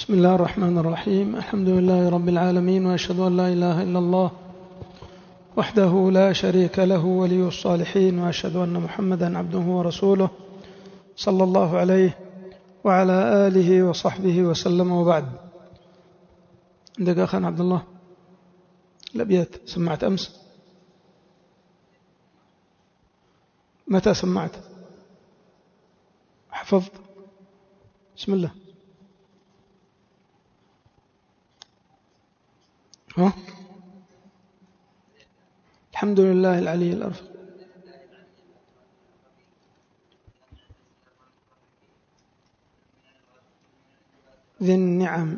بسم الله الرحمن الرحيم. الحمد لله رب العالمين، وأشهد أن لا إله إلا الله وحده لا شريك له ولي الصالحين، وأشهد أن محمدا عبده ورسوله صلى الله عليه وعلى آله وصحبه وسلم. وبعد، عندك أخنا عبد الله الأبيات سمعت أمس؟ متى سمعت؟ حفظت؟ بسم الله. ها؟ الحمد لله العلي الأرفق. ذي النعم.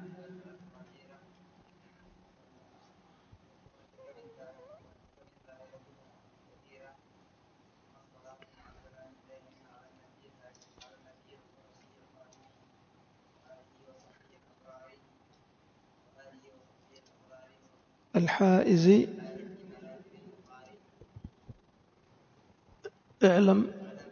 الحائز. اعلم.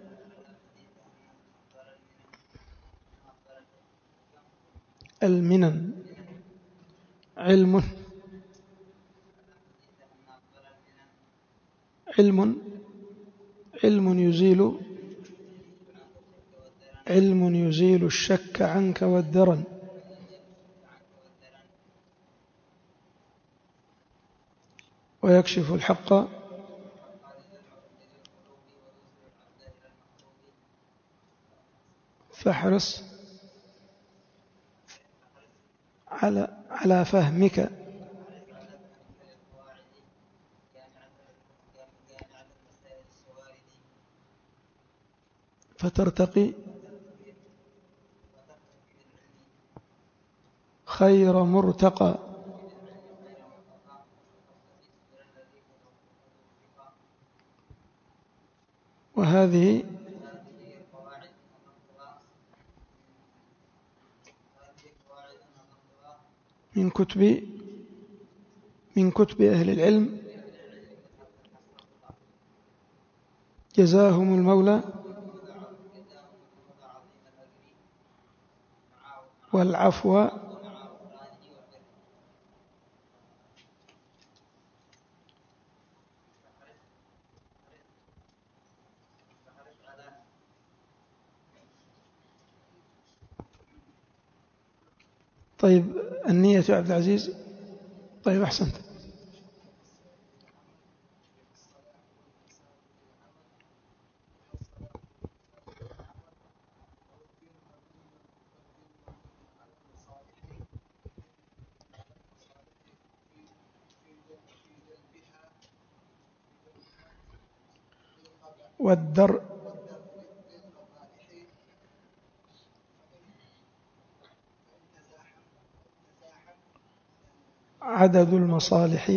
المنن. علم. علم يزيل الشك عنك والدرن. ويكشف الحق. فاحرص على فهمك. فترتقي خير مرتقى. وهذه من كتب أهل العلم، جزاهم المولى والعفو. طيب، النية يا عبد العزيز. طيب، أحسنت. والدر. عدد المصالح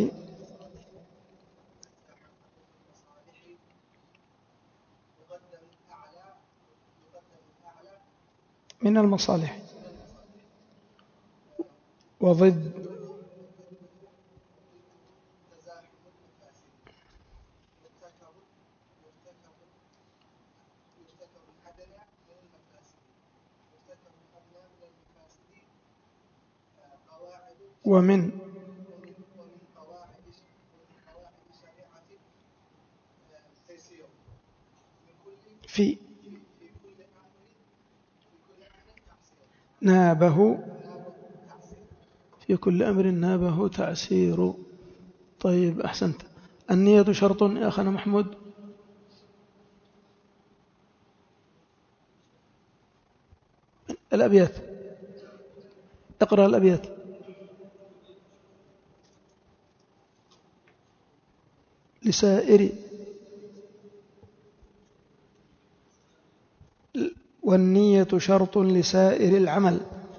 من المصالح. وضد ومن في نابه. في كل أمر نابه تعسير. طيب، أحسنت. النية شرط يا أخنا محمود. الأبيات، اقرأ الأبيات. لسائر. والنية شرط لسائر العمل.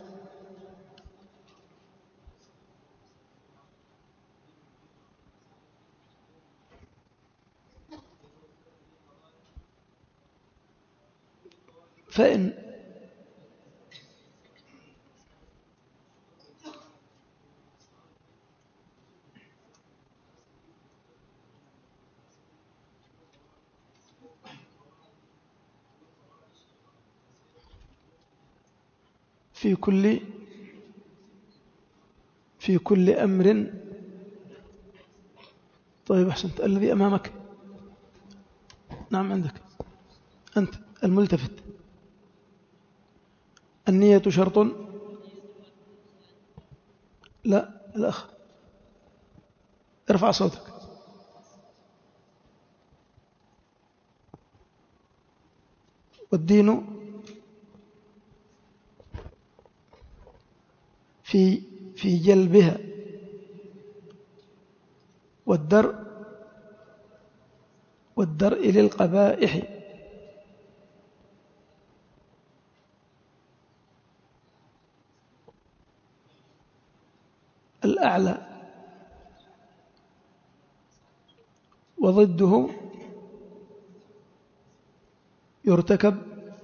فإن في كل في كل أمر. طيب أحسنت. الذي أمامك، نعم عندك أنت الملتفت. النية شرط؟ لا، الأخ ارفع صوتك. والدين في جلبها، والدرء للقبائح. الأعلى وضده يرتكب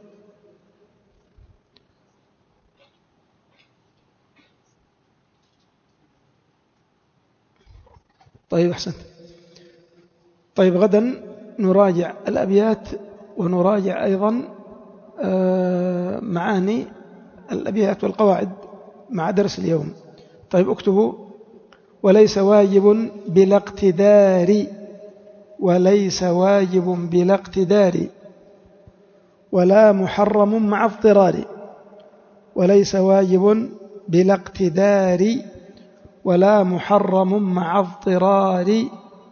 طيب أحسنت. طيب غدا نراجع الأبيات ونراجع أيضا معاني الأبيات والقواعد مع درس اليوم. طيب اكتبوا: وليس واجب بلا اقتدار، وليس واجب بلا اقتدار، ولا محرم مع اضطرار. وليس واجب بلا اقتدار، ولا محرم مع اضطرار،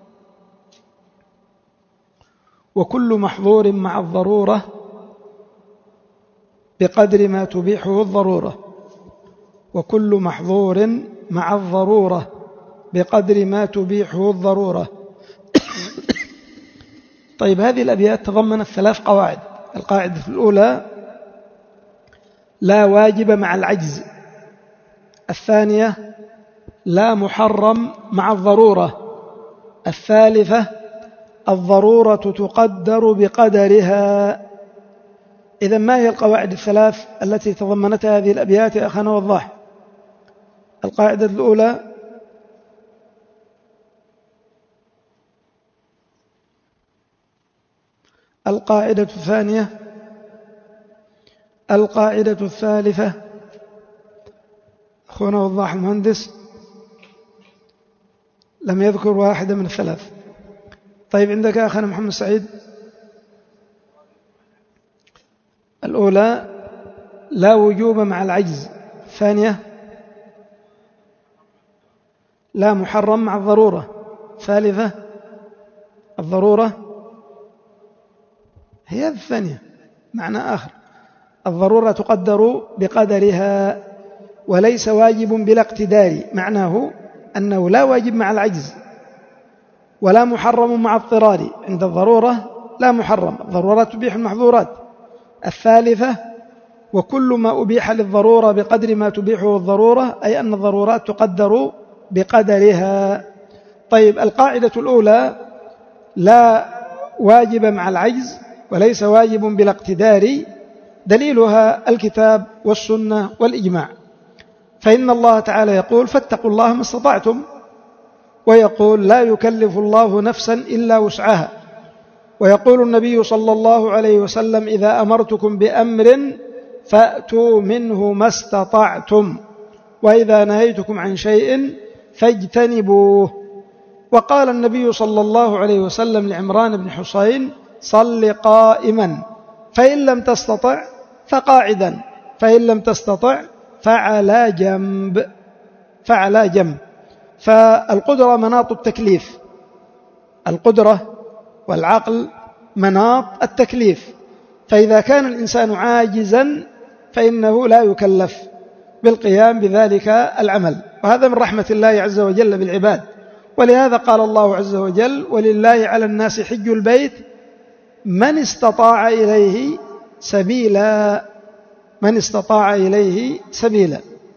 وكل محظور مع الضرورة بقدر ما تبيحه الضرورة. وكل محظور مع الضرورة بقدر ما تبيحه الضرورة. طيب هذه الأبيات تضمنت 3 قواعد. القاعدة الأولى: لا واجب مع العجز. الثانية: لا محرم مع الضرورة. الثالثة: الضرورة تقدر بقدرها. إذا ما هي القواعد ال3 التي تضمنتها هذه الأبيات يا أخانا وضاح؟ القاعدة الأولى: القاعدة الثانية، القاعدة الثالثة. أخونا وضاح المهندس لم يذكر واحدة من ال3. طيب عندك يا أخانا محمد سعيد؟ الأولى: لا وجوب مع العجز. الثانية: لا محرم مع الضرورة. ثالثة: الضرورة هي الثانية معنى آخر. الضرورة تقدر بقدرها. وليس واجب بلا اقتدار، معناه أنه لا واجب مع العجز، ولا محرم مع اضطرار. عند الضرورة لا محرم، الضرورات تبيح المحظورات. الثالثة: وكل ما أبيح للضرورة بقدر ما تبيحه الضرورة، أي أن الضرورات تقدر بقدرها. طيب القاعدة الأولى: لا واجب مع العجز وليس واجب بلا اقتدار، دليلها الكتاب والسنة والإجماع. فإن الله تعالى يقول: فاتقوا الله ما استطعتم، ويقول: لا يكلف الله نفسا إلا وسعها. ويقول النبي صلى الله عليه وسلم: إذا أمرتكم بأمر فأتوا منه ما استطعتم، وإذا نهيتكم عن شيء فاجتنبوه. وقال النبي صلى الله عليه وسلم لعمران بن حسين: صل قائما، فإن لم تستطع فقاعدا، فإن لم تستطع فعلى جنب. فعلى جنب. فالقدرة مناط التكليف، القدرة والعقل مناط التكليف. فإذا كان الإنسان عاجزا فإنه لا يكلف بالقيام بذلك العمل، وهذا من رحمة الله عز وجل بالعباد. ولهذا قال الله عز وجل: ولله على الناس حج البيت من استطاع إليه سبيلا. من استطاع إليه سبيلا.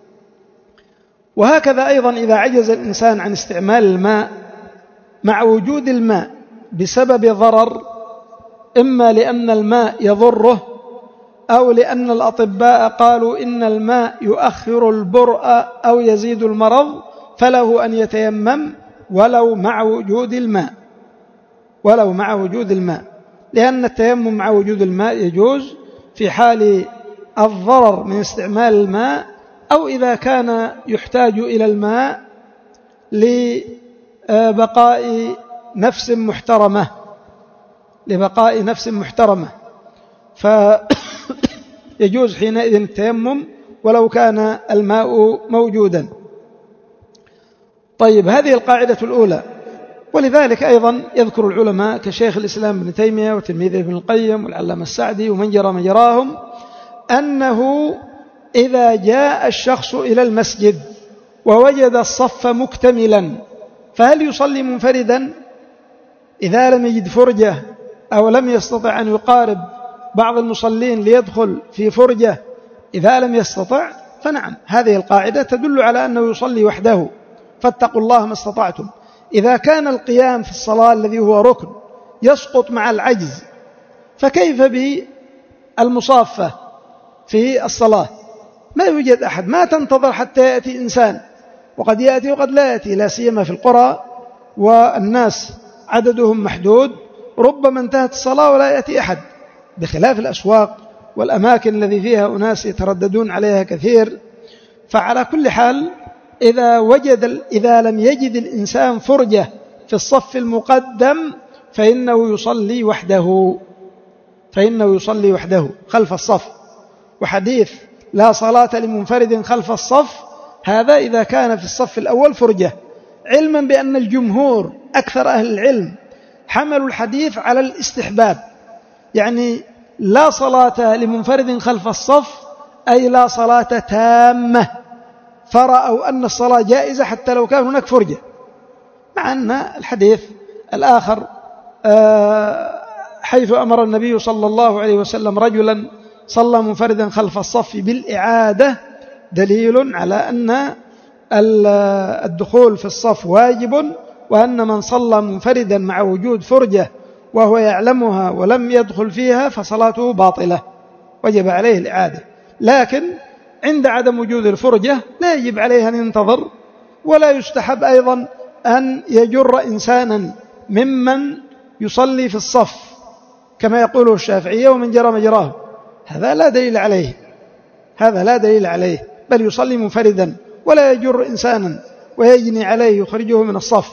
وهكذا أيضا إذا عجز الإنسان عن استعمال الماء مع وجود الماء بسبب ضرر، إما لأن الماء يضره، أو لأن الأطباء قالوا إن الماء يؤخر البرء أو يزيد المرض، فله أن يتيمم ولو مع وجود الماء، ولو مع وجود الماء، لأن التيمم مع وجود الماء يجوز في حال الضرر من استعمال الماء، أو إذا كان يحتاج إلى الماء لبقاء نفس محترمة فيجوز حينئذ التيمم ولو كان الماء موجودا. طيب، هذه القاعدة الأولى. ولذلك أيضا يذكر العلماء كشيخ الإسلام ابن تيمية وتلميذه ابن القيم والعلامة السعدي ومن جرى مجراهم أنه إذا جاء الشخص إلى المسجد ووجد الصف مكتملا فهل يصلي منفردا إذا لم يجد فرجة أو لم يستطع أن يقارب بعض المصلين ليدخل في فرجة؟ إذا لم يستطع فنعم، هذه القاعدة تدل على أنه يصلي وحده، فاتقوا الله ما استطعتم. إذا كان القيام في الصلاة الذي هو ركن يسقط مع العجز، فكيف بالمصافة في الصلاة؟ ما يوجد أحد، ما تنتظر حتى يأتي إنسان، وقد يأتي وقد لا يأتي، لا سيما في القرى والناس عددهم محدود، ربما انتهت الصلاة ولا يأتي أحد، بخلاف الأسواق والأماكن الذي فيها أناس يترددون عليها كثير. فعلى كل حال إذا لم يجد الإنسان فرجة في الصف المقدم فإنه يصلي وحده خلف الصف. وحديث لا صلاة لمنفرد خلف الصف هذا إذا كان في الصف الأول فرجة، علما بأن الجمهور أكثر أهل العلم حملوا الحديث على الاستحباب، يعني لا صلاة لمنفرد خلف الصف أي لا صلاة تامة، فرأوا أن الصلاة جائزة حتى لو كان هناك فرجة، مع أن الحديث الآخر حيث أمر النبي صلى الله عليه وسلم رجلا صلى منفردا خلف الصف بالإعادة دليل على أن الدخول في الصف واجب، وأن من صلى منفردا مع وجود فرجة وهو يعلمها ولم يدخل فيها فصلاته باطلة، وجب عليه الإعادة. لكن عند عدم وجود الفرجة لا يجب عليه أن ينتظر، ولا يستحب أيضا أن يجر إنسانا ممن يصلي في الصف كما يقوله الشافعية ومن جرى مجراه، هذا لا دليل عليه، بل يصلي منفردا ولا يجر إنسانا ويجني عليه يخرجه من الصف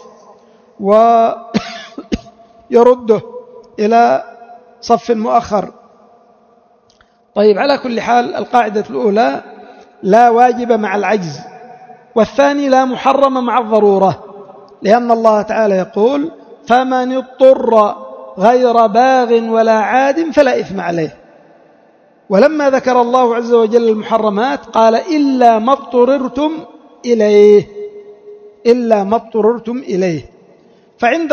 ويرده إلى صف مؤخر. طيب، على كل حال القاعدة الأولى لا واجب مع العجز، والثاني لا محرم مع الضرورة، لأن الله تعالى يقول فمن اضطر غير باغ ولا عاد فلا إثم عليه. ولما ذكر الله عز وجل المحرمات قال إلا ما اضطررتم إليه. فعند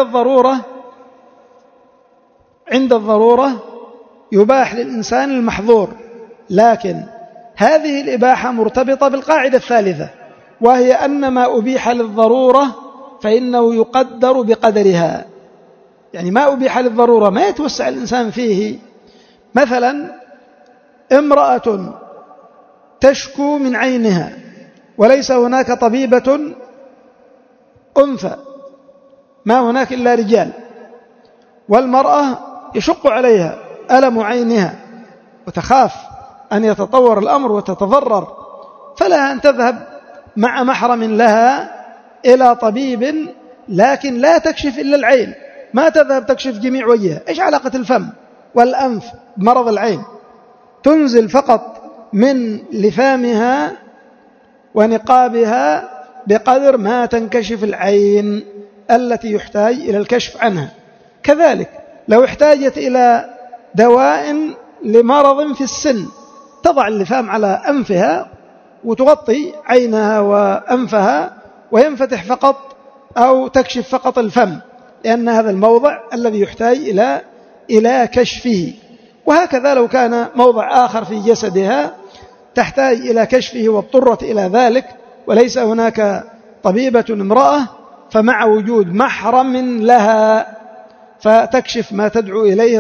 الضرورة يباح للإنسان المحظور، لكن هذه الإباحة مرتبطة بالقاعدة الثالثة، وهي أن ما أبيح للضرورة فإنه يقدر بقدرها. يعني ما أبيح للضرورة ما يتوسع الإنسان فيه. مثلا امرأة تشكو من عينها وليس هناك طبيبة أنثى، ما هناك إلا رجال، والمرأة يشق عليها ألم عينها وتخاف أن يتطور الأمر وتتضرر، فلها أن تذهب مع محرم لها إلى طبيب، لكن لا تكشف إلا العين، ما تذهب تكشف جميع وجهها. إيش علاقة الفم والأنف بمرض العين؟ تنزل فقط من لفامها ونقابها بقدر ما تنكشف العين التي يحتاج إلى الكشف عنها. كذلك لو احتاجت إلى دواء لمرض في السن تضع اللفام على أنفها وتغطي عينها وأنفها وينفتح فقط أو تكشف فقط الفم، لأن هذا الموضع الذي يحتاج إلى كشفه. وهكذا لو كان موضع آخر في جسدها تحتاج إلى كشفه واضطرت إلى ذلك وليس هناك طبيبة امرأة، فمع وجود محرم لها فتكشف ما تدعو إليه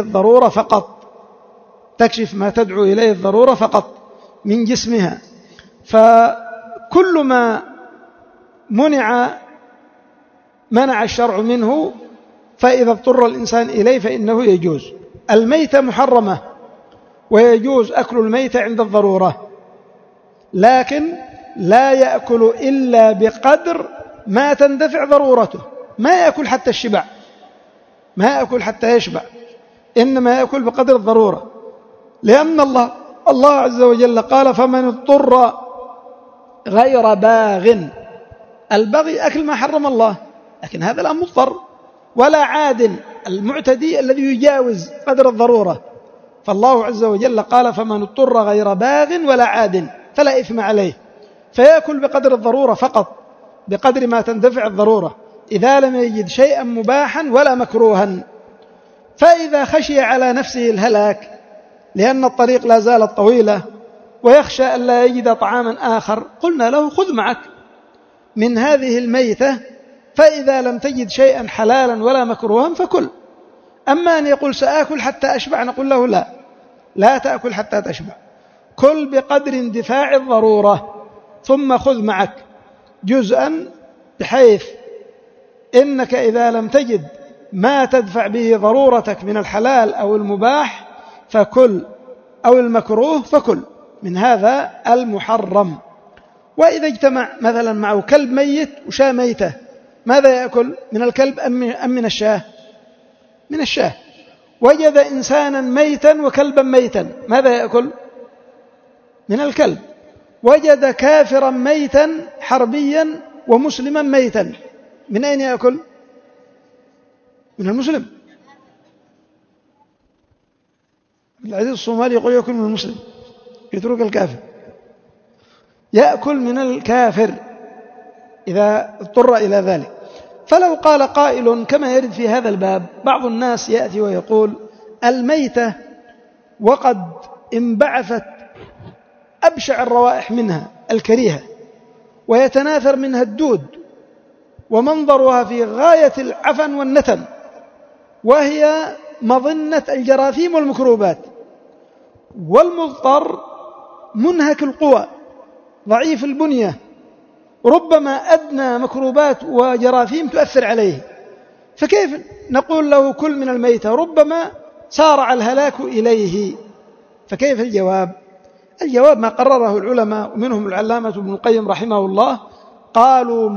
الضرورة فقط من جسمها. فكل ما منع الشرع منه فإذا اضطر الإنسان إليه فإنه يجوز. الميتة محرمة ويجوز أكل الميتة عند الضرورة، لكن لا يأكل إلا بقدر ما تندفع ضرورته، ما يأكل حتى الشبع، ما يأكل حتى يشبع، إنما يأكل بقدر الضرورة، لأن الله عز وجل قال فمن اضطر غير باغ. البغي أكل ما حرم الله، لكن هذا لا مضطر، ولا عاد المعتدي الذي يجاوز قدر الضرورة. فالله عز وجل قال فمن اضطر غير باغ ولا عاد فلا إثم عليه، فيأكل بقدر الضرورة فقط، بقدر ما تندفع الضرورة، إذا لم يجد شيئا مباحا ولا مكروها. فإذا خشي على نفسه الهلاك لأن الطريق لا زالت طويلة ويخشى أن لا يجد طعاما آخر، قلنا له خذ معك من هذه الميتة، فإذا لم تجد شيئا حلالا ولا مكروها فكل. أما أن يقول سآكل حتى أشبع، نقول له لا تأكل حتى تشبع، كل بقدر اندفاع الضرورة، ثم خذ معك جزءا، بحيث إنك إذا لم تجد ما تدفع به ضرورتك من الحلال أو المباح فكل، أو المكروه فكل من هذا المحرم. وإذا اجتمع مثلا معه كلب ميت وشاة ميتة، ماذا يأكل؟ من الكلب أم من الشاة؟ من الشاة. وجد إنسانا ميتا وكلبا ميتا، ماذا يأكل؟ من الكلب. وجد كافرا ميتا حربيا ومسلما ميتا، من أين يأكل؟ من المسلم. العزيز الصومالي يقول يأكل من المسلم، يترك الكافر. يأكل من الكافر إذا اضطر إلى ذلك. فلو قال قائل كما يرد في هذا الباب، بعض الناس يأتي ويقول الميتة وقد انبعثت أبشع الروائح منها الكريهة، ويتناثر منها الدود، ومنظرها في غاية العفن والنتن، وهي مظنة الجراثيم والميكروبات، والمضطر منهك القوى ضعيف البنية، ربما أدنى ميكروبات وجراثيم تؤثر عليه، فكيف نقول له كل من الميتة؟ ربما سارع الهلاك إليه. فكيف الجواب؟ الجواب ما قرره العلماء، ومنهم العلامة ابن القيم رحمه الله، قالوا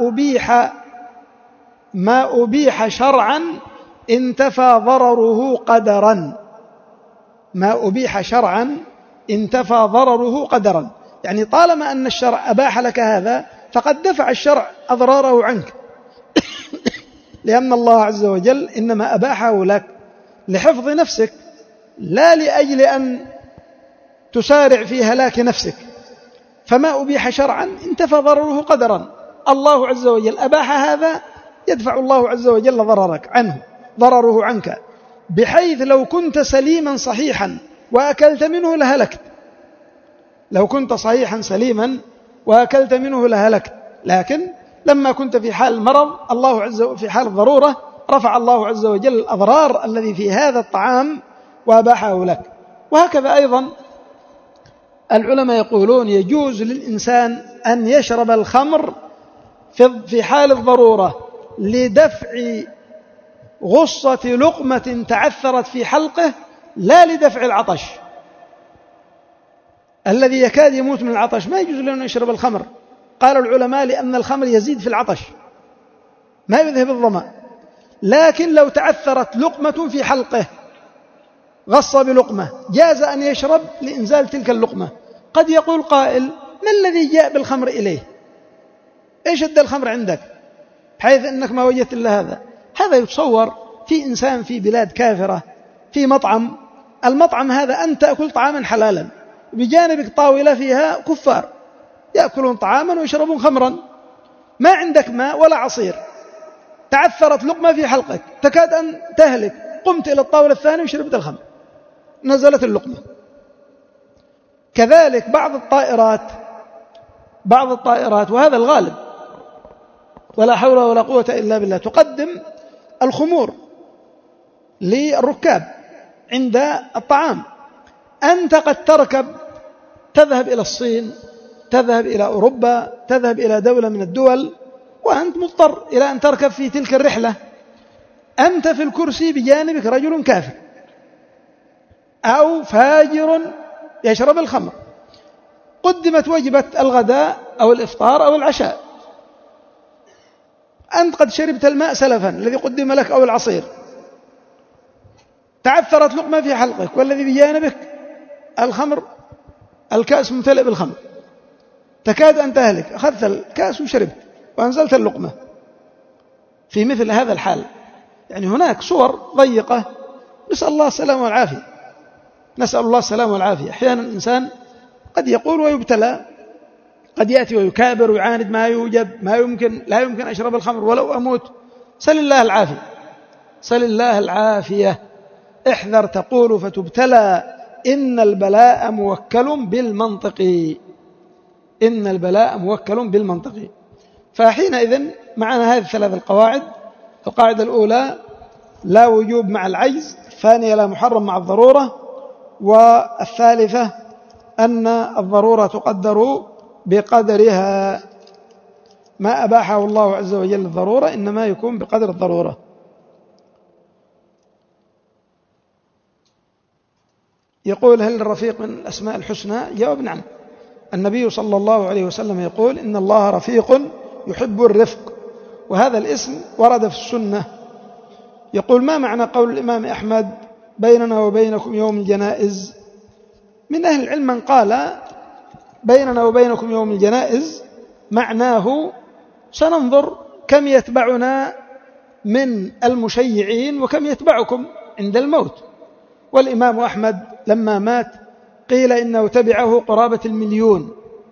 ما أبيح شرعا انتفى ضرره قدرا. ما أبيح شرعا انتفى ضرره قدرا، يعني طالما أن الشرع أباح لك هذا فقد دفع الشرع أضراره عنك لأن الله عز وجل إنما أباحه لك لحفظ نفسك، لا لأجل أن تسارع في هلاك نفسك. فما أبيح شرعا انتفى ضرره قدرا، الله عز وجل أباح هذا، يدفع الله عز وجل ضرره عنك، بحيث لو كنت سليما صحيحا وأكلت منه لهلكت. لو كنت صحيحا سليما وأكلت منه لهلكت، لكن لما كنت في حال المرض في حال الضرورة رفع الله عز وجل الأضرار الذي في هذا الطعام وأباحه لك. وهكذا أيضا العلماء يقولون يجوز للإنسان أن يشرب الخمر في حال الضرورة لدفع غصة لقمة تعثرت في حلقه، لا لدفع العطش. الذي يكاد يموت من العطش ما يجوز له أن يشرب الخمر، قال العلماء لأن الخمر يزيد في العطش ما يذهب الظمأ. لكن لو تعثرت لقمة في حلقه غص بلقمة جاز أن يشرب لإنزال تلك اللقمة. قد يقول قائل ما الذي جاء بالخمر إليه؟ إيش أدى الخمر عندك بحيث أنك ما وجدت إلا هذا؟ هذا يتصور في إنسان في بلاد كافرة في مطعم، المطعم هذا أنت تأكل طعاما حلالا، بجانبك طاولة فيها كفار يأكلون طعاما ويشربون خمرا، ما عندك ماء ولا عصير، تعثرت لقمة في حلقك تكاد أن تهلك، قمت إلى الطاولة الثانية وشربت الخمر، نزلت اللقمة. كذلك بعض الطائرات وهذا الغالب ولا حول ولا قوة إلا بالله تقدم الخمور للركاب عند الطعام. أنت قد تركب تذهب إلى الصين، تذهب إلى أوروبا، تذهب إلى دولة من الدول، وأنت مضطر إلى أن تركب في تلك الرحلة، أنت في الكرسي بجانبك رجل كافر أو فاجر يشرب الخمر. قدمت وجبة الغداء، أو الإفطار أو العشاء. أنت قد شربت الماء سلفا الذي قدم لك أو العصير، تعثرت لقمة في حلقك والذي بجانبك الخمر، الكأس ممتلئ بالخمر، تكاد أن تهلك، أخذت الكأس وشربت وأنزلت اللقمة. في مثل هذا الحال يعني هناك صور ضيقة، نسأل الله السلامة والعافية، نسأل الله السلامة والعافية. أحيانا الإنسان قد يقول ويبتلى، قد يأتي ويكابر ويعاند ما يوجب، لا يمكن أشرب الخمر ولو أموت. سل الله العافية، سل الله العافية. احذر تقول فتبتلى، إن البلاء موكل بالمنطق، إن البلاء موكل بالمنطق. فحينئذ معنا هذه الثلاث القواعد. القاعدة الأولى لا وجوب مع العجز، الثانية لا محرم مع الضرورة، والثالثة أن الضرورة تقدر بقدرها، ما أباحه الله عز وجل الضرورة إنما يكون بقدر الضرورة. يقول هل الرفيق من الأسماء الحسنى؟ جواب نعم. النبي صلى الله عليه وسلم يقول إن الله رفيق يحب الرفق، وهذا الاسم ورد في السنة. يقول ما معنى قول الإمام أحمد بيننا وبينكم يوم الجنائز؟ من أهل العلم من قال بيننا وبينكم يوم الجنائز معناه سننظر كم يتبعنا من المشيعين وكم يتبعكم عند الموت. والإمام أحمد لما مات قيل إنه تبعه قرابة 1,000,000،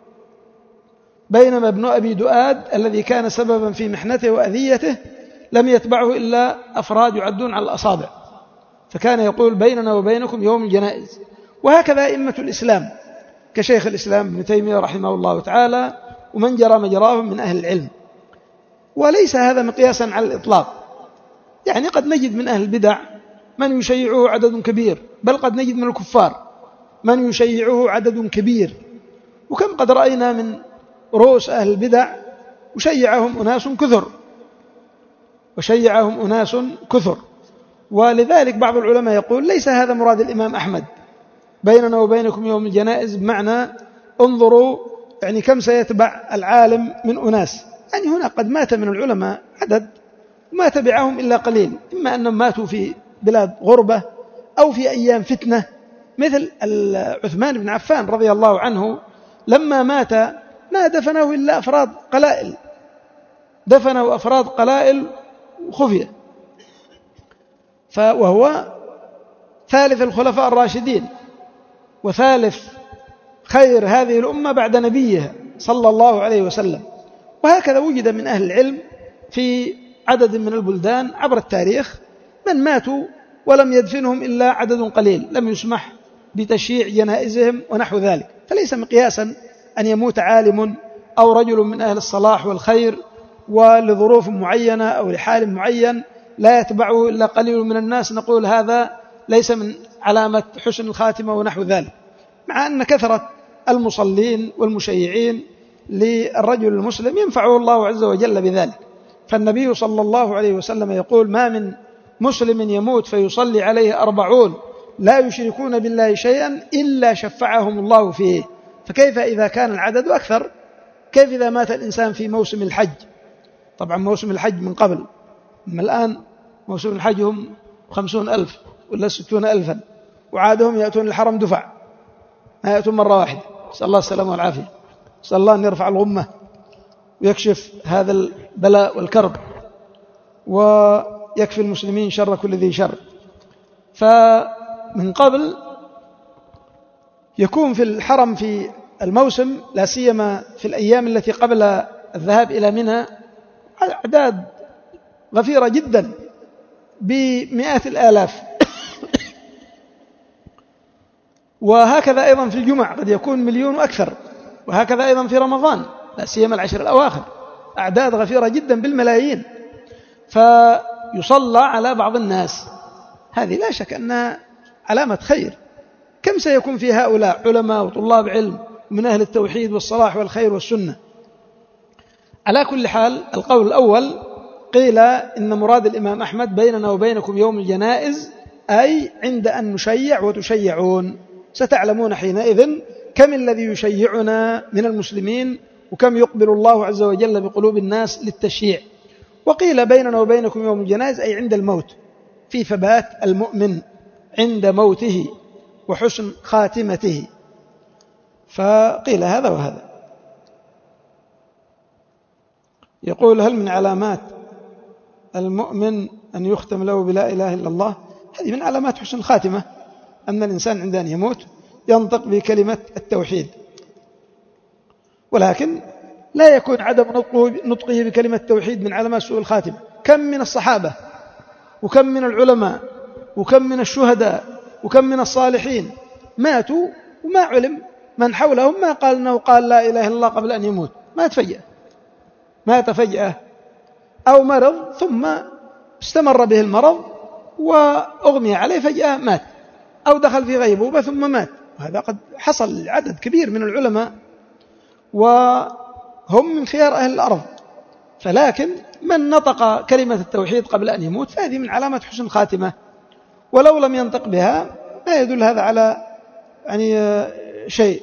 بينما ابن أبي دؤاد الذي كان سببا في محنته وأذيته لم يتبعه إلا أفراد يعدون على الأصابع، فكان يقول بيننا وبينكم يوم الجنائز. وهكذا أئمة الإسلام كشيخ الإسلام ابن تيمية رحمه الله تعالى ومن جرى مجراهم من أهل العلم. وليس هذا مقياسا على الإطلاق، يعني قد نجد من أهل البدع من يشيعه عدد كبير، بل قد نجد من الكفار من يشيعه عدد كبير. وكم قد رأينا من رؤوس أهل البدع وشيعهم أناس كثر. ولذلك بعض العلماء يقول ليس هذا مراد الإمام أحمد بيننا وبينكم يوم الجنائز، بمعنى انظروا يعني كم سيتبع العالم من أناس. يعني هنا قد مات من العلماء عدد ما تبعهم إلا قليل، إما أنهم ماتوا في بلاد غربة أو في أيام فتنة، مثل عثمان بن عفان رضي الله عنه لما مات ما دفنه إلا أفراد قلائل، دفنوا أفراد قلائل وخفية، وهو ثالث الخلفاء الراشدين وثالث خير هذه الأمة بعد نبيها صلى الله عليه وسلم. وهكذا وجد من أهل العلم في عدد من البلدان عبر التاريخ من ماتوا ولم يدفنهم إلا عدد قليل، لم يسمح بتشييع جنائزهم ونحو ذلك. فليس مقياسا أن يموت عالم أو رجل من أهل الصلاح والخير ولظروف معينة أو لحال معين لا يتبعه إلا قليل من الناس نقول هذا ليس من علامة حسن الخاتمة ونحو ذلك، مع أن كثرة المصلين والمشيعين للرجل المسلم ينفعه الله عز وجل بذلك. فالنبي صلى الله عليه وسلم يقول ما من مسلم يموت فيصلي عليه 40 لا يشركون بالله شيئا إلا شفعهم الله فيه. فكيف إذا كان العدد أكثر؟ كيف إذا مات الإنسان في موسم الحج؟ طبعا موسم الحج من قبل، أما الآن موسم الحج هم 50,000 ولا 60,000، وعادهم يأتون الحرم دفع، ما يأتون مرة واحدة. نسأل الله السلامة والعافية، نسأل الله أن يرفع الغمة ويكشف هذا البلاء والكرب ويكفي المسلمين شر كل ذي شر. فمن قبل يكون في الحرم في الموسم لا سيما في الأيام التي قبل الذهاب إلى منى أعداد غفيرة جدا بمئات الآلاف. وهكذا أيضا في الجمع قد يكون 1,000,000 وأكثر، وهكذا أيضا في رمضان لا سيما العشر الأواخر أعداد غفيرة جدا بالملايين. فيصلى على بعض الناس، هذه لا شك أنها علامة خير. كم سيكون في هؤلاء علماء وطلاب علم من أهل التوحيد والصلاح والخير والسنة. على كل حال القول الأول قيل إن مراد الإمام أحمد بيننا وبينكم يوم الجنائز أي عند أن نشيع وتشيعون، ستعلمون حينئذ كم الذي يشيعنا من المسلمين وكم يقبل الله عز وجل بقلوب الناس للتشييع. وقيل بيننا وبينكم يوم الجنائز أي عند الموت، في ثبات المؤمن عند موته وحسن خاتمته، فقيل هذا وهذا. يقول: هل من علامات المؤمن أن يختم له بلا إله إلا الله؟ هذه من علامات حسن الخاتمة، أن الإنسان عند أن يموت ينطق بكلمة التوحيد، ولكن لا يكون عدم نطقه بكلمة التوحيد من علامات سوء الخاتمة. كم من الصحابة وكم من العلماء وكم من الشهداء وكم من الصالحين ماتوا وما علم من حولهم ما قال أنه قال لا إله إلا الله قبل أن يموت، مات فجأة أو مرض ثم استمر به المرض وأغمي عليه فجأة مات، أو دخل في غيبوبة ثم مات. وهذا قد حصل عدد كبير من العلماء وهم من خيار أهل الأرض. فلكن من نطق كلمة التوحيد قبل أن يموت فهذه من علامات حسن الخاتمة، ولو لم ينطق بها ما يدل هذا على شيء.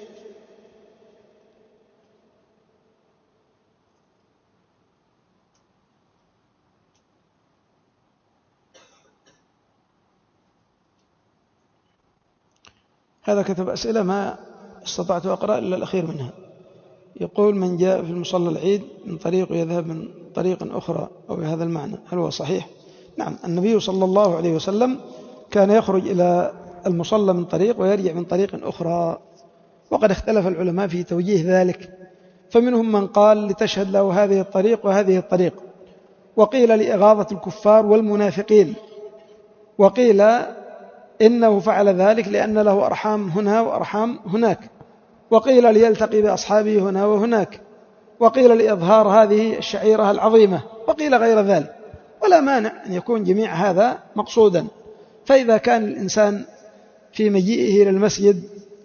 هذا كتب أسئلة ما استطعت أقرأ إلا الأخير منها. يقول: من جاء في المصلى العيد من طريق ويذهب من طريق أخرى أو بهذا المعنى، هل هو صحيح؟ نعم، النبي صلى الله عليه وسلم كان يخرج إلى المصلى من طريق ويرجع من طريق أخرى، وقد اختلف العلماء في توجيه ذلك، فمنهم من قال لتشهد له هذه الطريق وهذه الطريق، وقيل لإغاظة الكفار والمنافقين، وقيل إنه فعل ذلك لأن له أرحام هنا وأرحام هناك، وقيل ليلتقي بأصحابه هنا وهناك، وقيل لإظهار هذه الشعيرة العظيمة، وقيل غير ذلك. ولا مانع أن يكون جميع هذا مقصودا. فإذا كان الإنسان في مجيئه إلى المسجد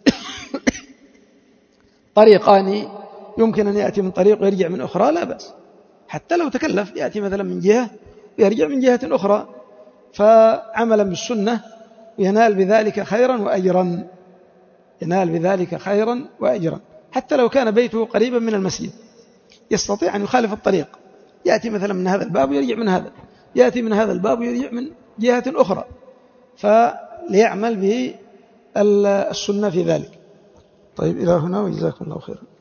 طريقان، يمكن أن يأتي من طريق ويرجع من أخرى، لا بأس، حتى لو تكلف يأتي مثلا من جهة ويرجع من جهة أخرى، فعملا بالسنة ينال بذلك خيرا وأجرا، حتى لو كان بيته قريبا من المسجد يستطيع أن يخالف الطريق، يأتي مثلا من هذا الباب ويرجع من هذا، يأتي من هذا الباب ويرجع من جهة أخرى، فليعمل به السنة في ذلك. طيب، إلى هنا وجزاكم الله خيرا.